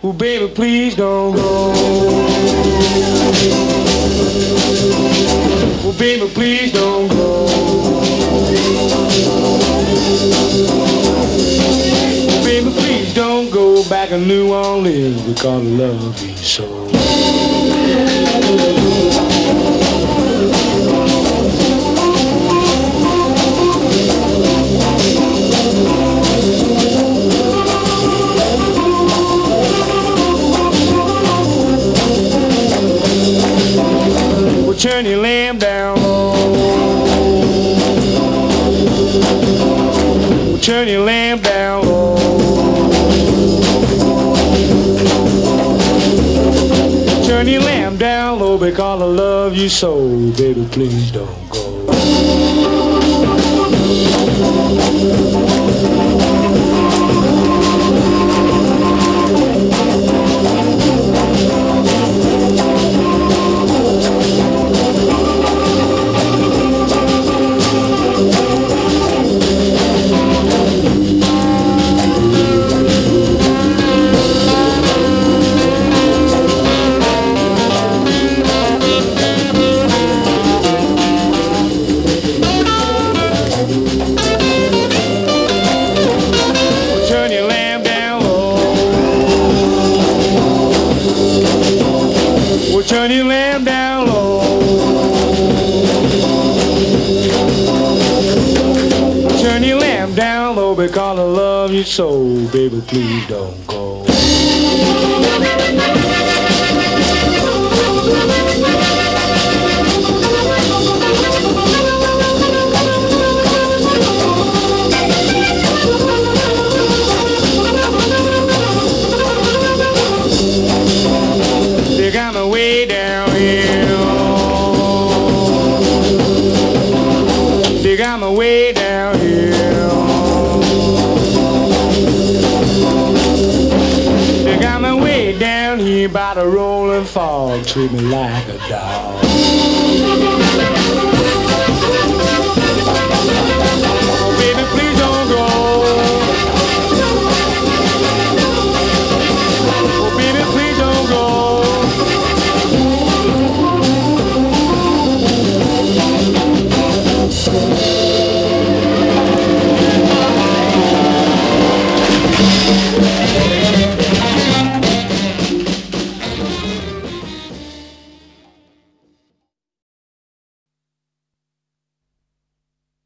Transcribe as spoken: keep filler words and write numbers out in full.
Oh, baby, please don't go. Oh, baby, please don't go. Oh, baby, please don't go back to New Orleans because I love you so. Well, turn your lamp down low. Well, turn your lamp down low. Turn your lamp down low because I love you so. Baby, please don't go. Turn your lamp down low. Turn your lamp down low because I love you so. Baby, please don't go. They got me way down here. They got me way down here. They got me way down here by the rolling fog. Treat me like a dog.